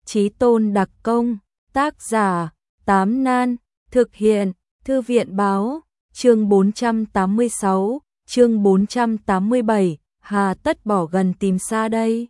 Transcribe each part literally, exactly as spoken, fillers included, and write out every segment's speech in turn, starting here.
Chí tôn đặc công, tác giả, Tám Nan, thực hiện, Thư viện báo, chương bốn trăm tám mươi sáu, chương bốn trăm tám mươi bảy, hà tất bỏ gần tìm xa đây.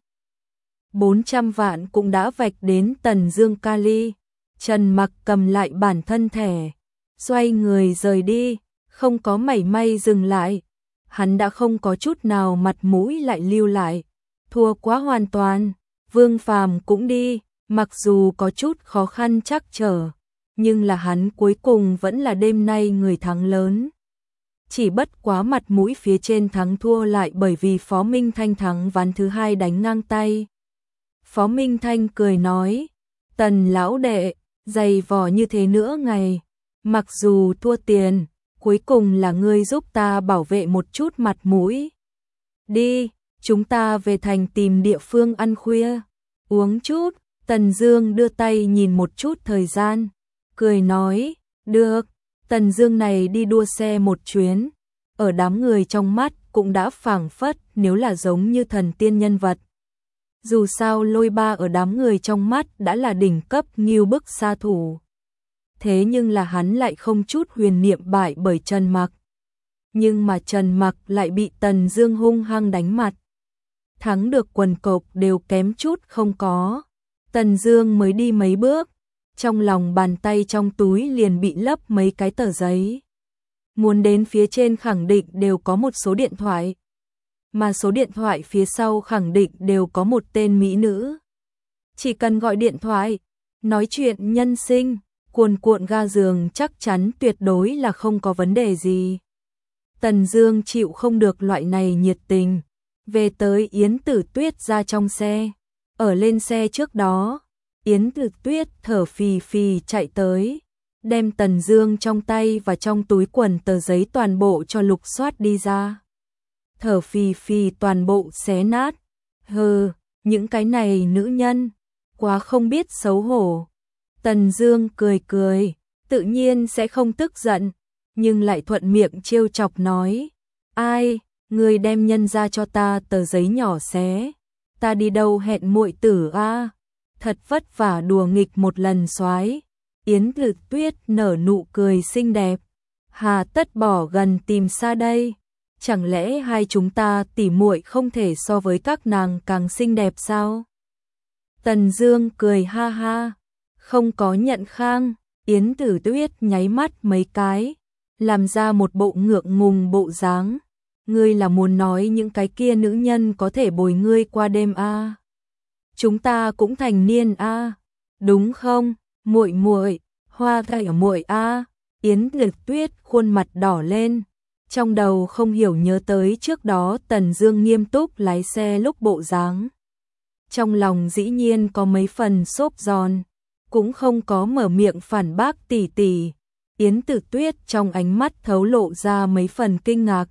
bốn trăm vạn cũng đã vạch đến Tần Dương Kali. Trần Mặc cầm lại bản thân thẻ, xoay người rời đi, không có mảy may dừng lại. Hắn đã không có chút nào mặt mũi lại lưu lại, thua quá hoàn toàn. Vương Phàm cũng đi, mặc dù có chút khó khăn trắc trở, nhưng là hắn cuối cùng vẫn là đêm nay người thắng lớn. Chỉ bất quá mặt mũi phía trên thắng thua lại bởi vì Phó Minh Thanh thắng ván thứ hai đánh ngang tay. Phó Minh Thanh cười nói, Tần lão đệ, dày vò như thế nữa ngày, mặc dù thua tiền, cuối cùng là ngươi giúp ta bảo vệ một chút mặt mũi. Đi, chúng ta về thành tìm địa phương ăn khuya, uống chút. Tần Dương đưa tay nhìn một chút thời gian, cười nói, được. Tần Dương này đi đua xe một chuyến, ở đám người trong mắt cũng đã phảng phất nếu là giống như thần tiên nhân vật. Dù sao Lôi Ba ở đám người trong mắt đã là đỉnh cấp nghiêu bức sa thủ. Thế nhưng là hắn lại không chút huyền niệm bại bởi Trần Mặc. Nhưng mà Trần Mặc lại bị Tần Dương hung hăng đánh mặt. Thắng được quần cộc đều kém chút không có. Tần Dương mới đi mấy bước, trong lòng bàn tay trong túi liền bị lấp mấy cái tờ giấy. Muốn đến phía trên khẳng định đều có một số điện thoại, mà số điện thoại phía sau khẳng định đều có một tên mỹ nữ. Chỉ cần gọi điện thoại, nói chuyện nhân sinh, cuồn cuộn ga giường chắc chắn tuyệt đối là không có vấn đề gì. Tần Dương chịu không được loại này nhiệt tình, về tới Yến Tử Tuyết ra trong xe. Ở lên xe trước đó, Yến Tử Tuyết thở phì phì chạy tới, đem Tần Dương trong tay và trong túi quần tờ giấy toàn bộ cho lục soát đi ra. Thở phì phì toàn bộ xé nát. Hừ, những cái này nữ nhân, quá không biết xấu hổ. Tần Dương cười cười, tự nhiên sẽ không tức giận, nhưng lại thuận miệng trêu chọc nói, ai, người đem nhân ra cho ta tờ giấy nhỏ xé. Ta đi đâu hẹn muội tử a, à? Thật vất vả đùa nghịch một lần soái. Yến Tử Tuyết nở nụ cười xinh đẹp. Hà tất bỏ gần tìm xa đây? Chẳng lẽ hai chúng ta tỉ muội không thể so với các nàng càng xinh đẹp sao? Tần Dương cười ha ha, không có nhận khang. Yến Tử Tuyết nháy mắt mấy cái, làm ra một bộ ngượng ngùng bộ dáng. Ngươi là muốn nói những cái kia nữ nhân có thể bồi ngươi qua đêm a? À? Chúng ta cũng thành niên a, à? Đúng không? Muội muội, hoa gầy muội a. À? Yến Tử Tuyết khuôn mặt đỏ lên, trong đầu không hiểu nhớ tới trước đó Tần Dương nghiêm túc lái xe lúc bộ dáng. Trong lòng dĩ nhiên có mấy phần xốp giòn, cũng không có mở miệng phản bác tỷ tỷ. Yến Tử Tuyết trong ánh mắt thấu lộ ra mấy phần kinh ngạc.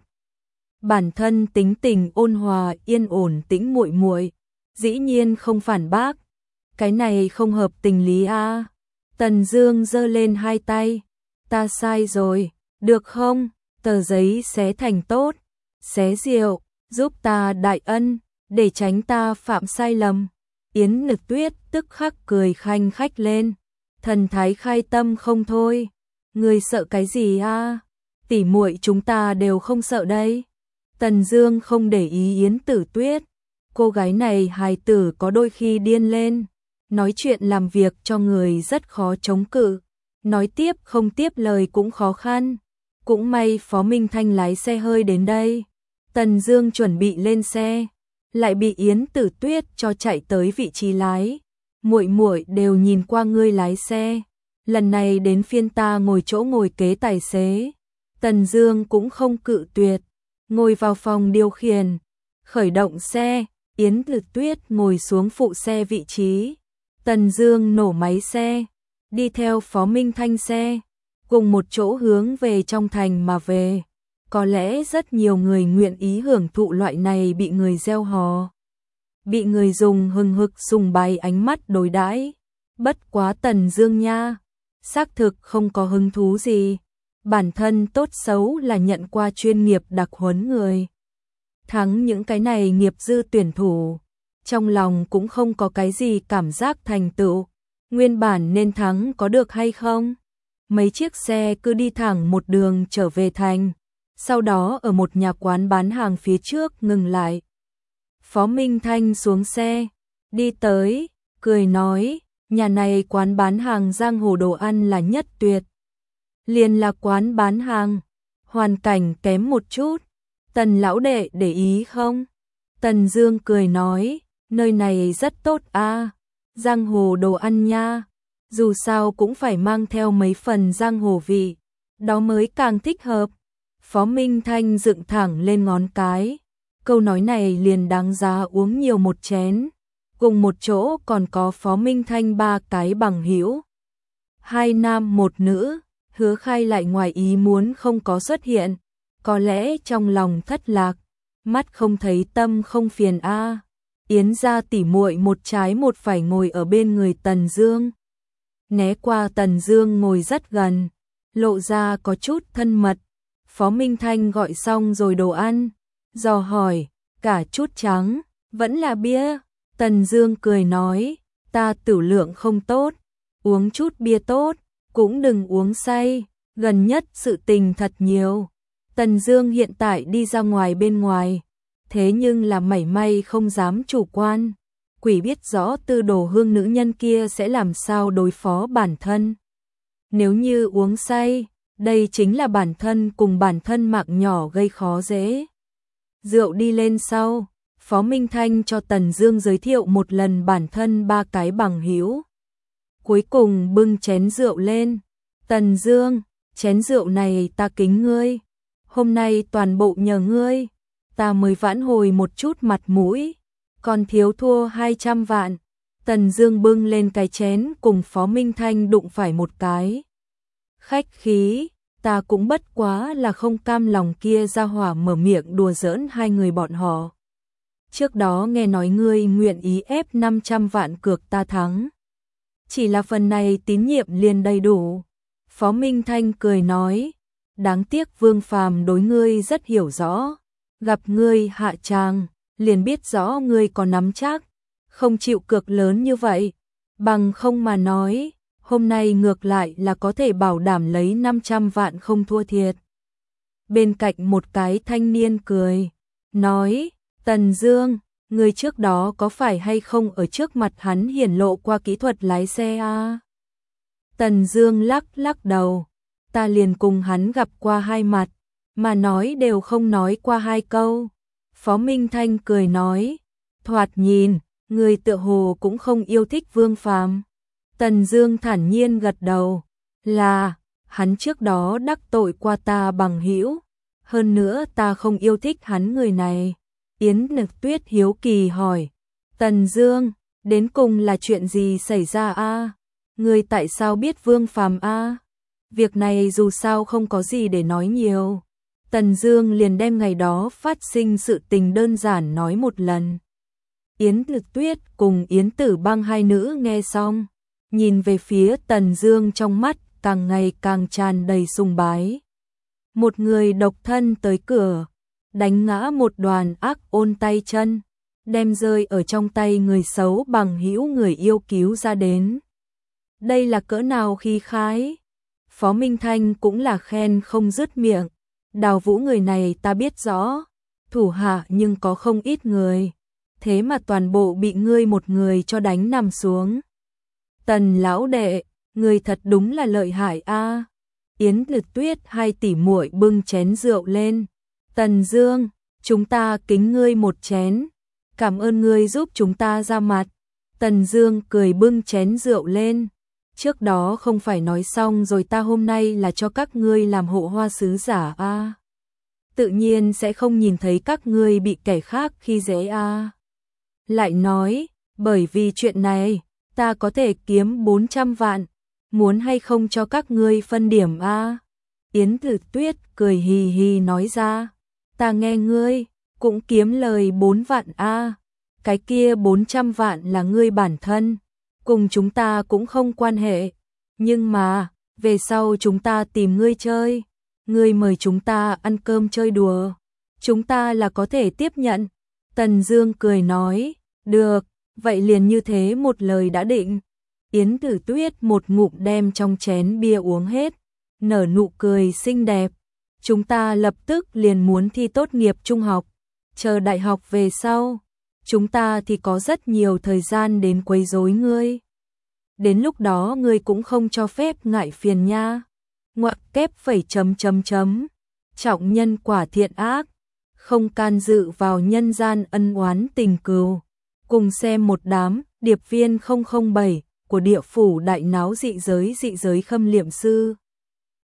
Bản thân tính tình ôn hòa yên ổn tĩnh muội muội, dĩ nhiên không phản bác, cái này không hợp tình lý a. À. Tần Dương giơ lên hai tay, ta sai rồi, được không? Tờ giấy xé thành tốt, xé rượu, giúp ta đại ân, để tránh ta phạm sai lầm. Yến Tử Tuyết tức khắc cười khanh khách lên, thần thái khai tâm không thôi. Ngươi sợ cái gì a? À? Tỷ muội chúng ta đều không sợ đây. Tần Dương không để ý Yến Tử Tuyết, cô gái này hài tử có đôi khi điên lên, nói chuyện làm việc cho người rất khó chống cự, nói tiếp không tiếp lời cũng khó khăn. Cũng may Phó Minh Thanh lái xe hơi đến đây, Tần Dương chuẩn bị lên xe, lại bị Yến Tử Tuyết cho chạy tới vị trí lái. Muội muội đều nhìn qua ngươi lái xe, lần này đến phiên ta ngồi chỗ ngồi kế tài xế. Tần Dương cũng không cự tuyệt, ngồi vào phòng điều khiển, khởi động xe. Yến Tử Tuyết ngồi xuống phụ xe vị trí, Tần Dương nổ máy xe, đi theo Phó Minh Thanh xe, cùng một chỗ hướng về trong thành mà về. Có lẽ rất nhiều người nguyện ý hưởng thụ loại này bị người gieo hò, bị người dùng hừng hực sùng bái ánh mắt đối đãi. Bất quá Tần Dương nha, xác thực không có hứng thú gì. Bản thân tốt xấu là nhận qua chuyên nghiệp đặc huấn người. Thắng những cái này nghiệp dư tuyển thủ, trong lòng cũng không có cái gì cảm giác thành tựu. Nguyên bản nên thắng có được hay không? Mấy chiếc xe cứ đi thẳng một đường trở về thành, sau đó ở một nhà quán bán hàng phía trước ngừng lại. Phó Minh Thanh xuống xe, đi tới, cười nói, nhà này quán bán hàng giang hồ đồ ăn là nhất tuyệt. Liền là quán bán hàng, hoàn cảnh kém một chút, Tần lão đệ để ý không? Tần Dương cười nói, nơi này rất tốt a, giang hồ đồ ăn nha, dù sao cũng phải mang theo mấy phần giang hồ vị, đó mới càng thích hợp. Phó Minh Thanh dựng thẳng lên ngón cái, câu nói này liền đáng giá uống nhiều một chén. Cùng một chỗ còn có Phó Minh Thanh ba cái bằng hữu, hai nam một nữ. Hứa Khai lại ngoài ý muốn không có xuất hiện, có lẽ trong lòng thất lạc, mắt không thấy tâm không phiền a. À. Yến gia tỉ muội một trái một phải ngồi ở bên người Tần Dương, né qua Tần Dương ngồi rất gần, lộ ra có chút thân mật. Phó Minh Thanh gọi xong rồi đồ ăn, dò hỏi, cả chút trắng, vẫn là bia. Tần Dương cười nói, ta tửu lượng không tốt, uống chút bia tốt, cũng đừng uống say, gần nhất sự tình thật nhiều. Tần Dương hiện tại đi ra ngoài bên ngoài, thế nhưng là mảy may không dám chủ quan. Quỷ biết rõ Tư Đồ Hương nữ nhân kia sẽ làm sao đối phó bản thân. Nếu như uống say, đây chính là bản thân cùng bản thân mạng nhỏ gây khó dễ. Rượu đi lên sau, Phó Minh Thanh cho Tần Dương giới thiệu một lần bản thân ba cái bằng hữu. Cuối cùng bưng chén rượu lên, Tần Dương, chén rượu này ta kính ngươi, hôm nay toàn bộ nhờ ngươi, ta mới vãn hồi một chút mặt mũi, còn thiếu thua hai trăm vạn. Tần Dương bưng lên cái chén cùng Phó Minh Thanh đụng phải một cái. Khách khí, ta cũng bất quá là không cam lòng kia ra hỏa mở miệng đùa giỡn hai người bọn họ. Trước đó nghe nói ngươi nguyện ý ép năm trăm vạn cược ta thắng. Chỉ là phần này tín nhiệm liền đầy đủ. Phó Minh Thanh cười nói, đáng tiếc Vương Phàm đối ngươi rất hiểu rõ, gặp ngươi hạ tràng, liền biết rõ ngươi có nắm chắc, không chịu cược lớn như vậy, bằng không mà nói, hôm nay ngược lại là có thể bảo đảm lấy năm trăm vạn không thua thiệt. Bên cạnh một cái thanh niên cười, nói, Tần Dương, người trước đó có phải hay không ở trước mặt hắn hiển lộ qua kỹ thuật lái xe a? À? Tần Dương lắc lắc đầu, ta liền cùng hắn gặp qua hai mặt, mà nói đều không nói qua hai câu. Phó Minh Thanh cười nói, thoạt nhìn, người tựa hồ cũng không yêu thích Vương Phàm. Tần Dương thản nhiên gật đầu, là, hắn trước đó đắc tội qua ta bằng hữu, hơn nữa ta không yêu thích hắn người này. Yến Nực Tuyết hiếu kỳ hỏi, Tần Dương, đến cùng là chuyện gì xảy ra a? À? Ngươi tại sao biết Vương Phàm a? À? Việc này dù sao không có gì để nói nhiều. Tần Dương liền đem ngày đó phát sinh sự tình đơn giản nói một lần. Yến Nực Tuyết cùng Yến Tử Băng hai nữ nghe xong, nhìn về phía Tần Dương trong mắt càng ngày càng tràn đầy sùng bái. Một người độc thân tới cửa, đánh ngã một đoàn ác ôn tay chân, đem rơi ở trong tay người xấu bằng hữu người yêu cứu ra đến. Đây là cỡ nào khí khái? Phó Minh Thanh cũng là khen không dứt miệng. Đào Vũ người này ta biết rõ, thủ hạ nhưng có không ít người, thế mà toàn bộ bị ngươi một người cho đánh nằm xuống. Tần lão đệ, người thật đúng là lợi hại a. À. Yến Nực Tuyết hai tỷ muội bưng chén rượu lên. Tần Dương, chúng ta kính ngươi một chén, cảm ơn ngươi giúp chúng ta ra mặt. Tần Dương cười bưng chén rượu lên. Trước đó không phải nói xong rồi ta hôm nay là cho các ngươi làm hộ hoa sứ giả a. À. Tự nhiên sẽ không nhìn thấy các ngươi bị kẻ khác khi dễ a. À. Lại nói, bởi vì chuyện này, ta có thể kiếm bốn trăm vạn, muốn hay không cho các ngươi phân điểm a? À. Yến Tử Tuyết cười hì hì nói ra, ta nghe ngươi, cũng kiếm lời bốn vạn a, à. Cái kia bốn trăm vạn là ngươi bản thân, cùng chúng ta cũng không quan hệ, nhưng mà, về sau chúng ta tìm ngươi chơi, ngươi mời chúng ta ăn cơm chơi đùa, chúng ta là có thể tiếp nhận. Tần Dương cười nói, Được, vậy liền như thế một lời đã định. Yến Tử Tuyết một ngụm đem trong chén bia uống hết, nở nụ cười xinh đẹp. Chúng ta lập tức liền muốn thi tốt nghiệp trung học, chờ đại học về sau, chúng ta thì có rất nhiều thời gian đến quấy rối ngươi. Đến lúc đó ngươi cũng không cho phép ngại phiền nha. Ngoặc kép phẩy chấm chấm chấm. Trọng nhân quả thiện ác, không can dự vào nhân gian ân oán tình cừu. Cùng xem một đám điệp viên không không bảy của địa phủ đại náo dị giới dị giới khâm liệm sư.